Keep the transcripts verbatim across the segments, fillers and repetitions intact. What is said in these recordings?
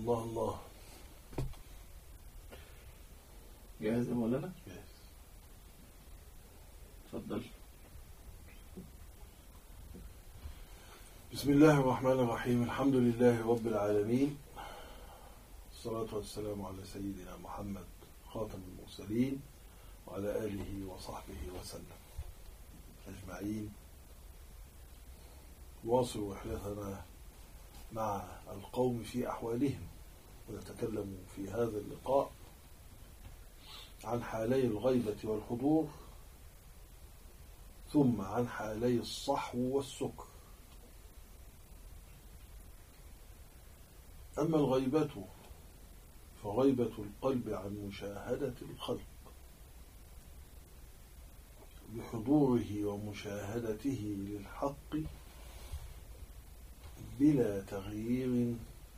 الله الله. جاهز يا مولانا؟ جاهز. اتفضل. بسم الله الرحمن الرحيم. الحمد لله رب العالمين، الصلاة والسلام على سيدنا محمد خاتم المرسلين وعلى آله وصحبه وسلم أجمعين. واصل رحلتنا مع القوم في أحوالهم، ونتكلم في هذا اللقاء عن حالي الغيبة والحضور، ثم عن حالي الصحو والسكر. أما الغيبة فغيبة القلب عن مشاهدة الخلق بحضوره ومشاهدته للحق بلا تغيير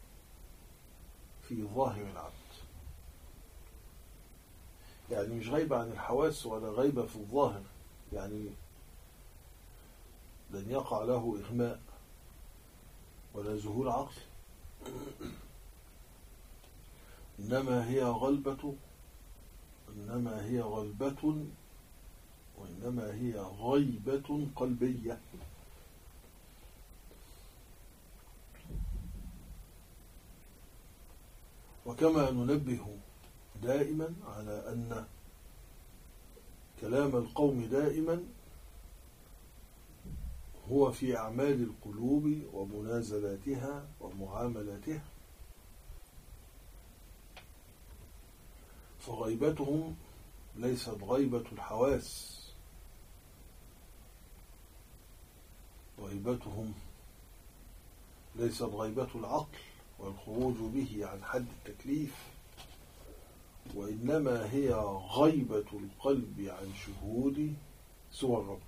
في ظاهر العبد. يعني مش غيبة عن الحواس ولا غيبة في الظاهر، يعني لن يقع له إغماء ولا ذهول عقل، إنما هي غلبة إنما هي غلبة وإنما هي غيبة قلبية. وكما ننبه دائما على أن كلام القوم دائما هو في أعمال القلوب ومنازلاتها ومعاملاتها، فغيبتهم ليست غيبة الحواس، غيبتهم ليست غيبة العقل والخروج به عن حد التكليف، وإنما هي غيبة القلب عن شهود سوى الرب،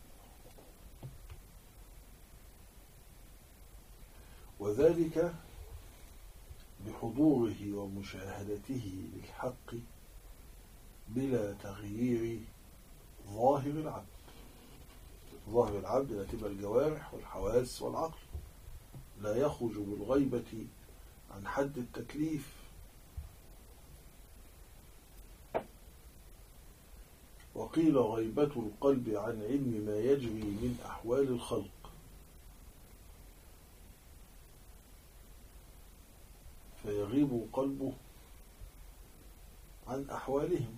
وذلك بحضوره ومشاهدته للحق بلا تغيير ظاهر العبد. ظاهر العبد يتبع الجوارح والحواس والعقل، لا يخرج بالغيبة عن حد التكليف. وقيل غيبة القلب عن علم ما يجري من أحوال الخلق، فيغيب قلبه عن أحوالهم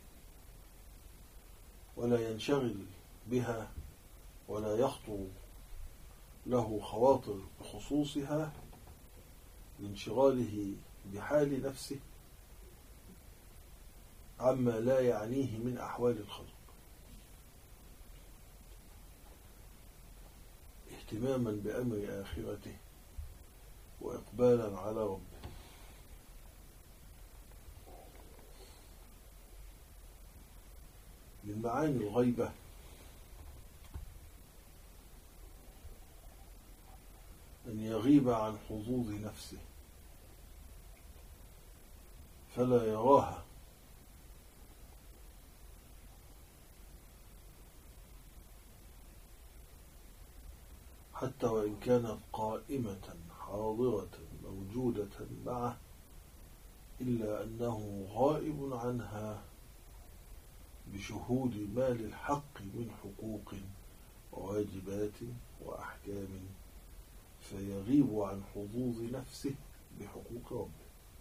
ولا ينشغل بها ولا يخطر له خواطر بخصوصها لانشغاله بحال نفسه عما لا يعنيه من أحوال الخلق، اهتماما بأمر آخرته وإقبالا على ربه. من معاني الغيبة أن يغيب عن حظوظ نفسه فلا يراها، حتى وإن كانت قائمة حاضرة موجودة معه، إلا أنه غائب عنها بشهود ما للحق من حقوق وواجبات وأحكام، فيغيب عن حظوظ نفسه بحقوق ربه.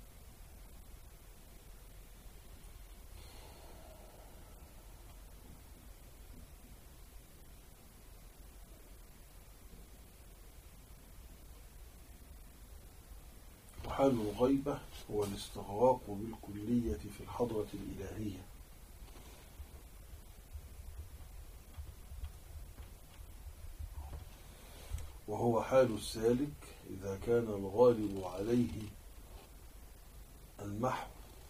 وحال الغيبة هو الاستغراق بالكلية في الحضرة الإلهية، وهو حال السالك إذا كان الغالب عليه المحو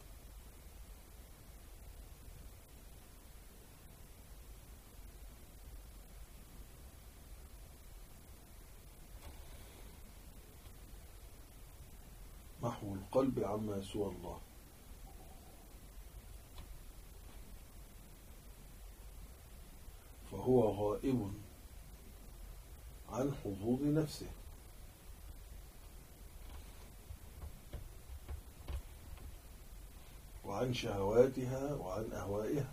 محو القلب عما سوى الله، فهو غائب عن حظوظ نفسه، عن شهواتها وعن أهوائها.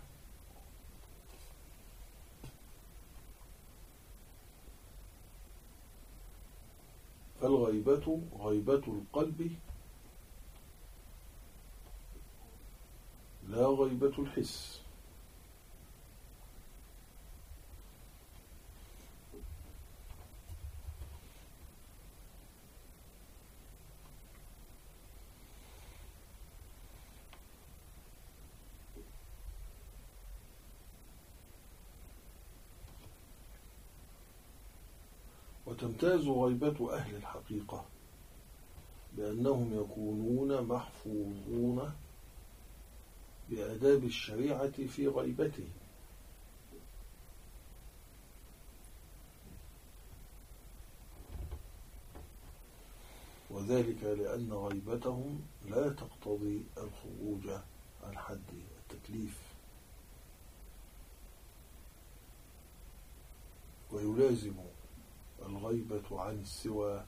فالغيبة غيبة القلب لا غيبة الحس. وتمتاز غيبة أهل الحقيقة بأنهم يكونون محفوظون بآداب الشريعة في غيبته، وذلك لأن غيبتهم لا تقتضي الخروج عن حد التكليف، ويلازم الغيبة عن السوى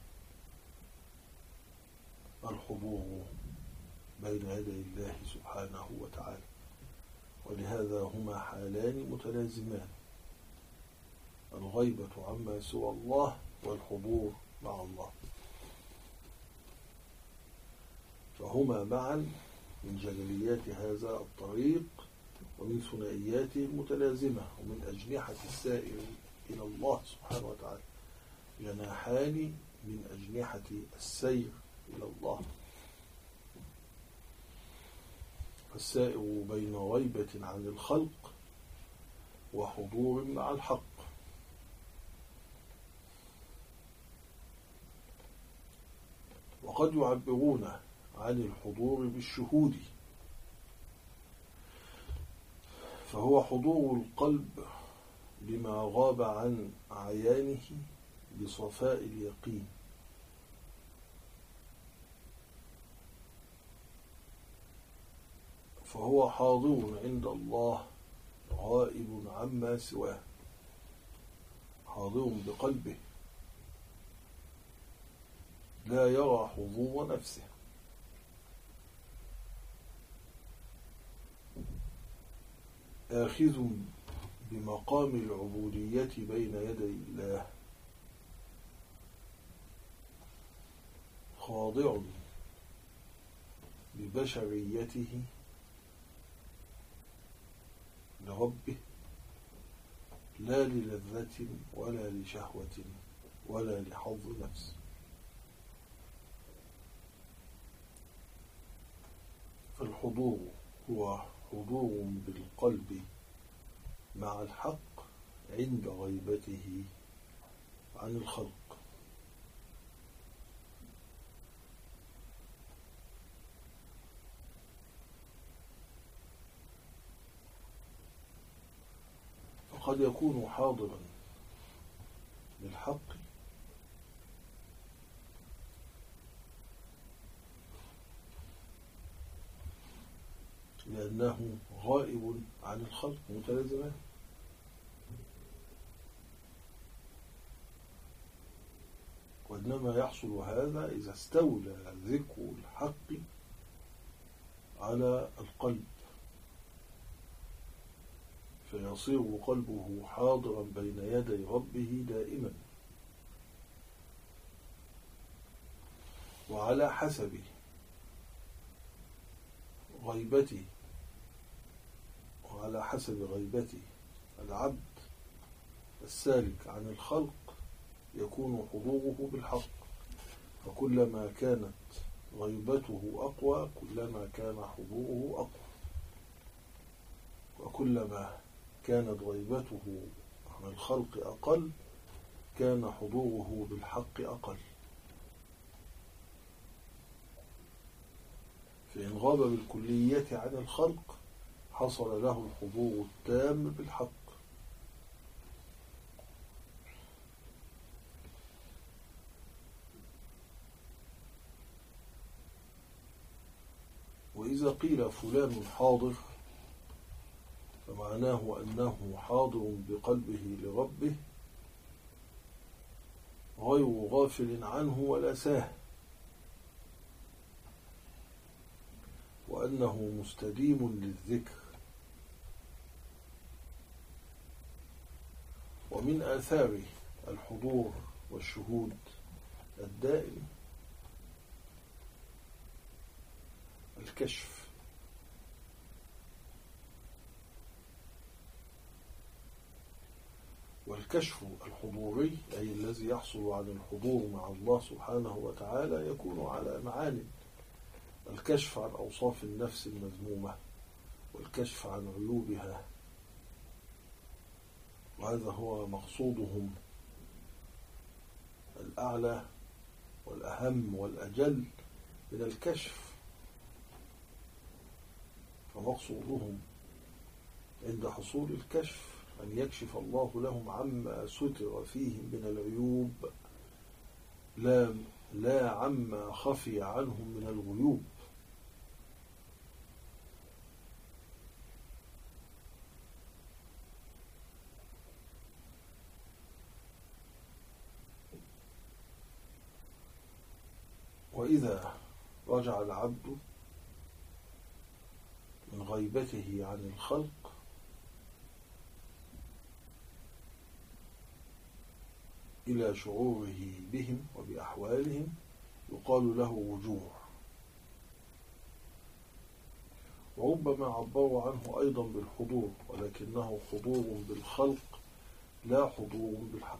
الحضور بين يدي الله سبحانه وتعالى، ولهذا هما حالان متلازمان: الغيبة عما سوى الله والحضور مع الله، فهما معا من جلاليات هذا الطريق ومن ثنائياته المتلازمة ومن أجنحة السائر إلى الله سبحانه وتعالى، جناحان من أجنحة السير إلى الله. فالسائر بين غيبة عن الخلق وحضور مع الحق. وقد يعبرون عن الحضور بالشهود، فهو حضور القلب بما غاب عن عيانه بصفاء اليقين، فهو حاضر عند الله غائب عما سواه، حاضر بقلبه لا يرى حضور نفسه، آخذ بمقام العبودية بين يدي الله، خاضع ببشريته لربه، لا للذة ولا لشهوة ولا لحظ نفس. فالحضور هو حضور بالقلب مع الحق عند غيبته عن الخلق. فقد يكون حاضرا للحق لأنه غائب عن الخلق متلازمان، وإنما يحصل هذا إذا استولى ذكر الحق على القلب، فيصير قلبه حاضرا بين يدي ربه دائما، وعلى حسب غيبته وعلى حسب غيبته العبد السالك عن الخلق يكون حضوره بالحق، فكلما كانت غيبته أقوى كلما كان حضوره أقوى، وكلما كانت غيبته عن الخلق أقل كان حضوره بالحق أقل. فإن غاب بالكلية عن الخلق حصل له الحضور التام بالحق. وإذا قيل فلان حاضر فمعناه أنه حاضر بقلبه لربه غير غافل عنه ولا ساه، وأنه مستديم للذكر. ومن آثار الحضور والشهود الدائم الكشف، والكشف الحضوري أي الذي يحصل عن الحضور مع الله سبحانه وتعالى يكون على معان: الكشف عن أوصاف النفس المذمومة، والكشف عن عيوبها، وهذا هو مقصودهم الأعلى والأهم والأجل من الكشف. فمقصودهم عند حصول الكشف أن يكشف الله لهم عما ستر فيهم من العيوب، لا لا عما خفي عنهم من الغيوب. وإذا رجع العبد من غيبته عن الخلق إلى شعوره بهم وبأحوالهم يقال له وجوه. وربما عبروا عنه أيضا بالحضور، ولكنه حضور بالخلق لا حضور بالحق.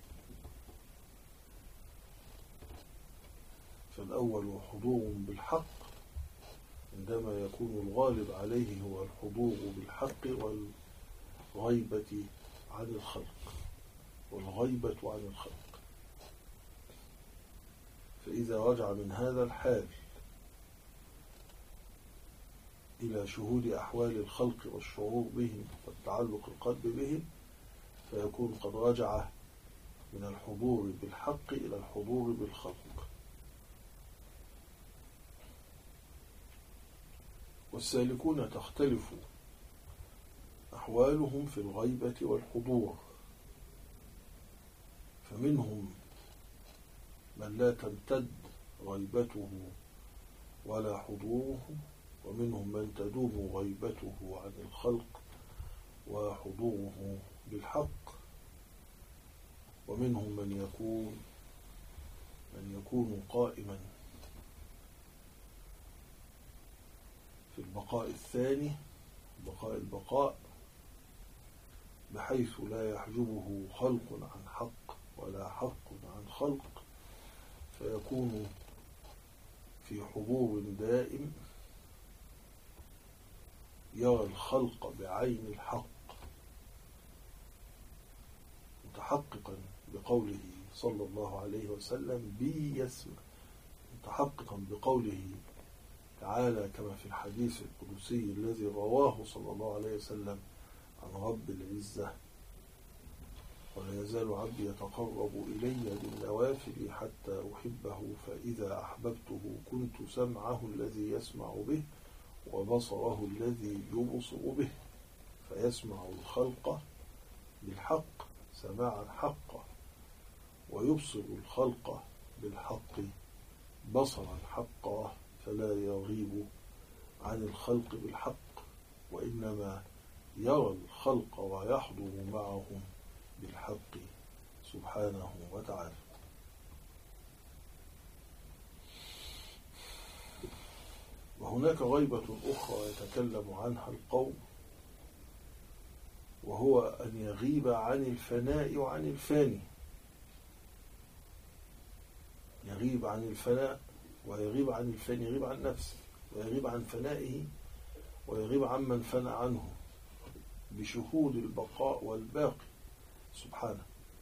فالأول حضور بالحق عندما يكون الغالب عليه هو الحضور بالحق والغيبة عن الخلق والغيبة عن الخلق. فإذا رجع من هذا الحال إلى شهود أحوال الخلق والشعور بهم والتعلق القلب بهم، فيكون قد رجع من الحضور بالحق إلى الحضور بالخلق. والسالكون تختلف أحوالهم في الغيبة والحضور، فمنهم من لا تمتد غيبته ولا حضوره، ومنهم من تدوم غيبته عن الخلق وحضوره بالحق، ومنهم من يكون من يكون قائما في البقاء الثاني، بقاء البقاء، بحيث لا يحجبه خلق عن حق ولا حق عن خلق، فيكون في حضور دائم يرى الخلق بعين الحق، متحققا بقوله صلى الله عليه وسلم بي يسمع، متحققا بقوله تعالى كما في الحديث القدسي الذي رواه صلى الله عليه وسلم عن رب العزة: ولا يزال عبدي يتقرب إلي بالنوافل حتى أحبه، فإذا أحببته كنت سمعه الذي يسمع به وبصره الذي يبصر به، فيسمع الخلق بالحق سماعا حقا، ويبصر الخلق بالحق بصرا حقا، فلا يغيب عن الخلق بالحق، وإنما يرى الخلق ويحضر معهم بالحق سبحانه وتعالى. وهناك غيبة أخرى يتكلم عنها القوم، وهو أن يغيب عن الفناء وعن الفاني، يغيب عن الفناء ويغيب عن الفاني، يغيب عن نفسه ويغيب عن فنائه ويغيب عن من فنى عنه بشهود البقاء والباقي سبحانه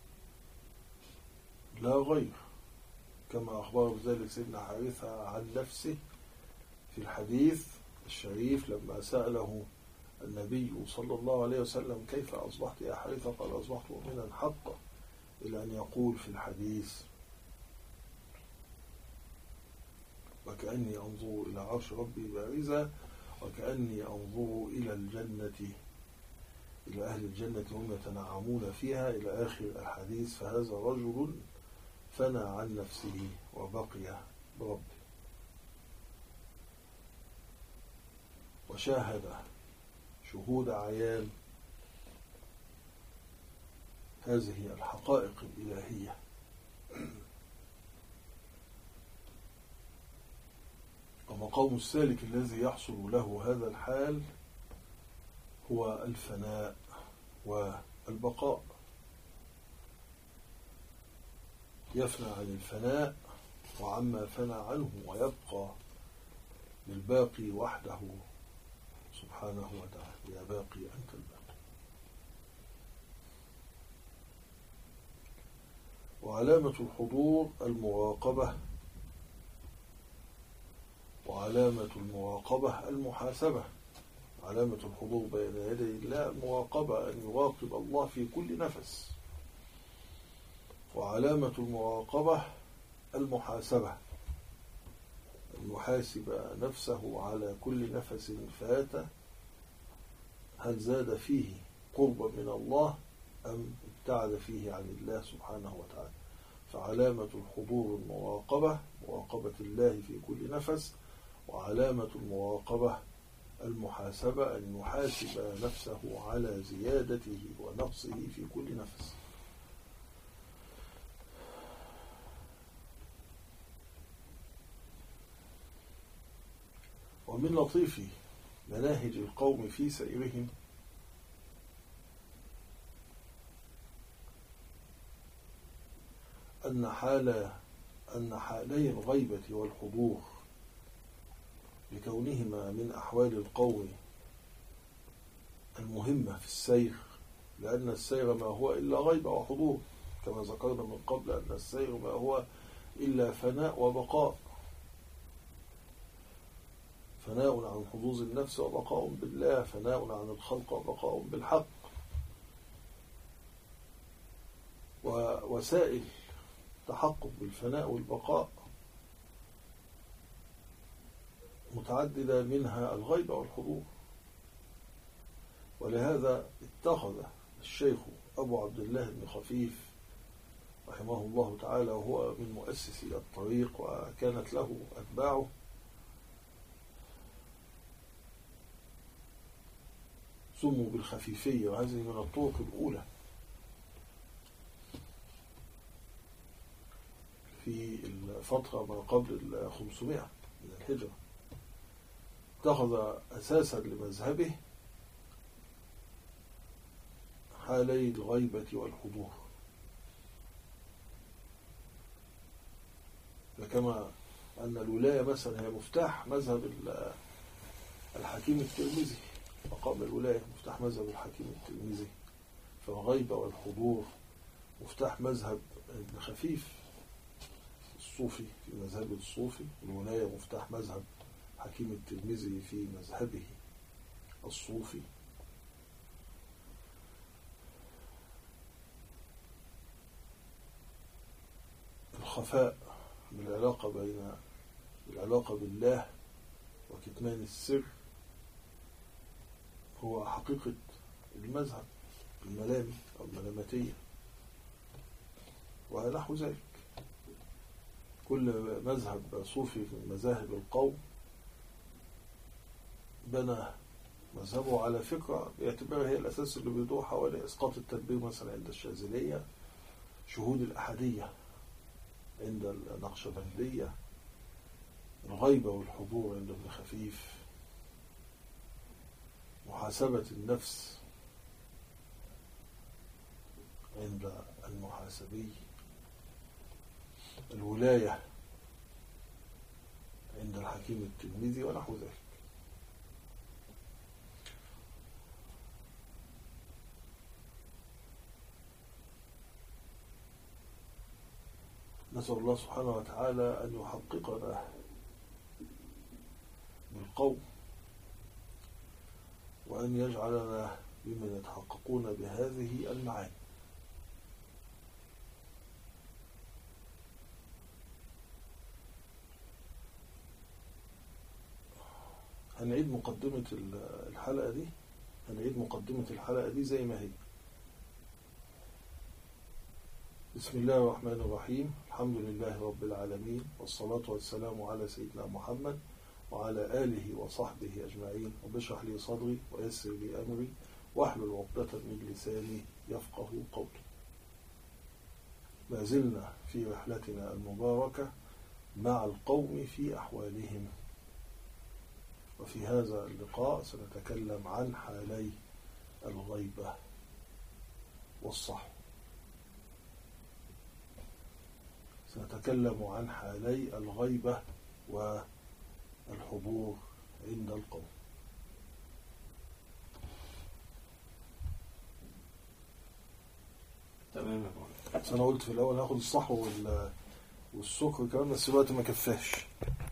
لا غير، كما أخبر بذلك سيدنا حارثة عن نفسه في الحديث الشريف لما سأله النبي صلى الله عليه وسلم: كيف أصبحت يا حارثة؟ قال: أصبحت مؤمنا حقا، إلى أن يقول في الحديث: وكأني أنظر إلى عرش ربي بارزا، وكأني أنظر إلى الجنة، إلى أهل الجنة هم يتنعمون فيها، إلى آخر الحديث. فهذا رجل فنى عن نفسه وبقي بربه. وشاهد شهود عيان هذه الحقائق الإلهية. ومقام السالك الذي يحصل له هذا الحال هو الفناء والبقاء. يفنى عن الفناء وعما فنى عنه، ويبقى للباقي وحده سبحانه وتعالى. يا باقي أنت الباقي. وعلامة الحضور المراقبة، وعلامة المراقبة المحاسبة. علامة الحضور بين يدي الله المراقبة، أن يراقب الله في كل نفس. وعلامة المراقبة المحاسبة، أن يحاسب نفسه على كل نفس فات، هل زاد فيه قربا من الله أم ابتعد فيه عن الله سبحانه وتعالى. فعلامة الحضور المراقبة، مراقبة الله في كل نفس. وعلامة المراقبة المحاسبة، أن يحاسب نفسه على زيادته ونقصه في كل نفس. ومن لطيف مناهج القوم في سيرهم أن حال أن حالي الغيبة والحضور لكونهما من أحوال القوم المهمة في السير، لأن السير ما هو إلا غيبة وحضور، كما ذكرنا من قبل أن السير ما هو إلا فناء وبقاء. فناء عن حظوظ النفس وبقاء بالله، فناء عن الخلق وبقاء بالحق. ووسائل تحقق بالفناء والبقاء متعددة، منها الغيبة والحضور. ولهذا اتخذ الشيخ أبو عبد الله بن خفيف رحمه الله تعالى، وهو من مؤسسي الطريق وكانت له أتباعه، سموا بالخفيفية، وهذه من الطرق الأولى في الفترة ما قبل الخمسمائة من الهجرة. اتخذ أساسا لمذهبه حالي الغيبة والحضور. فكما أن الولاية مثلا هي مفتاح مذهب الحكيم الترمذي، مقام الولاية مفتاح مذهب الحكيم الترمذي، فالغيبة والحضور مفتاح مذهب ابن خفيف الصوفي في مذهب الصوفي، الولاية مفتاح مذهب حكيم الترمذي في مذهبه الصوفي. الخفاء بالعلاقة بين العلاقة بالله وكتمان السر هو حقيقة المذهب الملامي أو الملامتية ونحو ذلك. كل مذهب صوفي من مذاهب القوم بنى مذهبه على فكرة باعتبارها هي الأساس اللي بيدور حوالي إسقاط التدبير مثلا عند الشاذلية، شهود الأحدية عند النقشبندية، الغيبة والحضور عند ابن خفيف، محاسبة النفس عند المحاسبي، الولاية عند الحكيم الترمذي ونحو ذلك. نسأل الله سبحانه وتعالى أن يحققنا بالقول، وأن يجعلنا ممن يتحققون بهذه المعاني. هنعيد مقدمة الحلقة دي هنعيد مقدمة الحلقة دي زي ما هي. بسم الله الرحمن الرحيم، الحمد لله رب العالمين، والصلاة والسلام على سيدنا محمد وعلى آله وصحبه أجمعين. رب اشرح لي صدري ويسر لي أمري واحلل عقدة من لساني يفقه قولي. ما زلنا في رحلتنا المباركة مع القوم في أحوالهم، وفي هذا اللقاء سنتكلم عن حالي الغيبة والصحو. سنتكلم عن حالي الغيبة والحضور عند القوم. تمام يا مولانا. بس أنا قلت في الأول هاخد الصحو والسكر كمان، بس الوقت ما كفاش.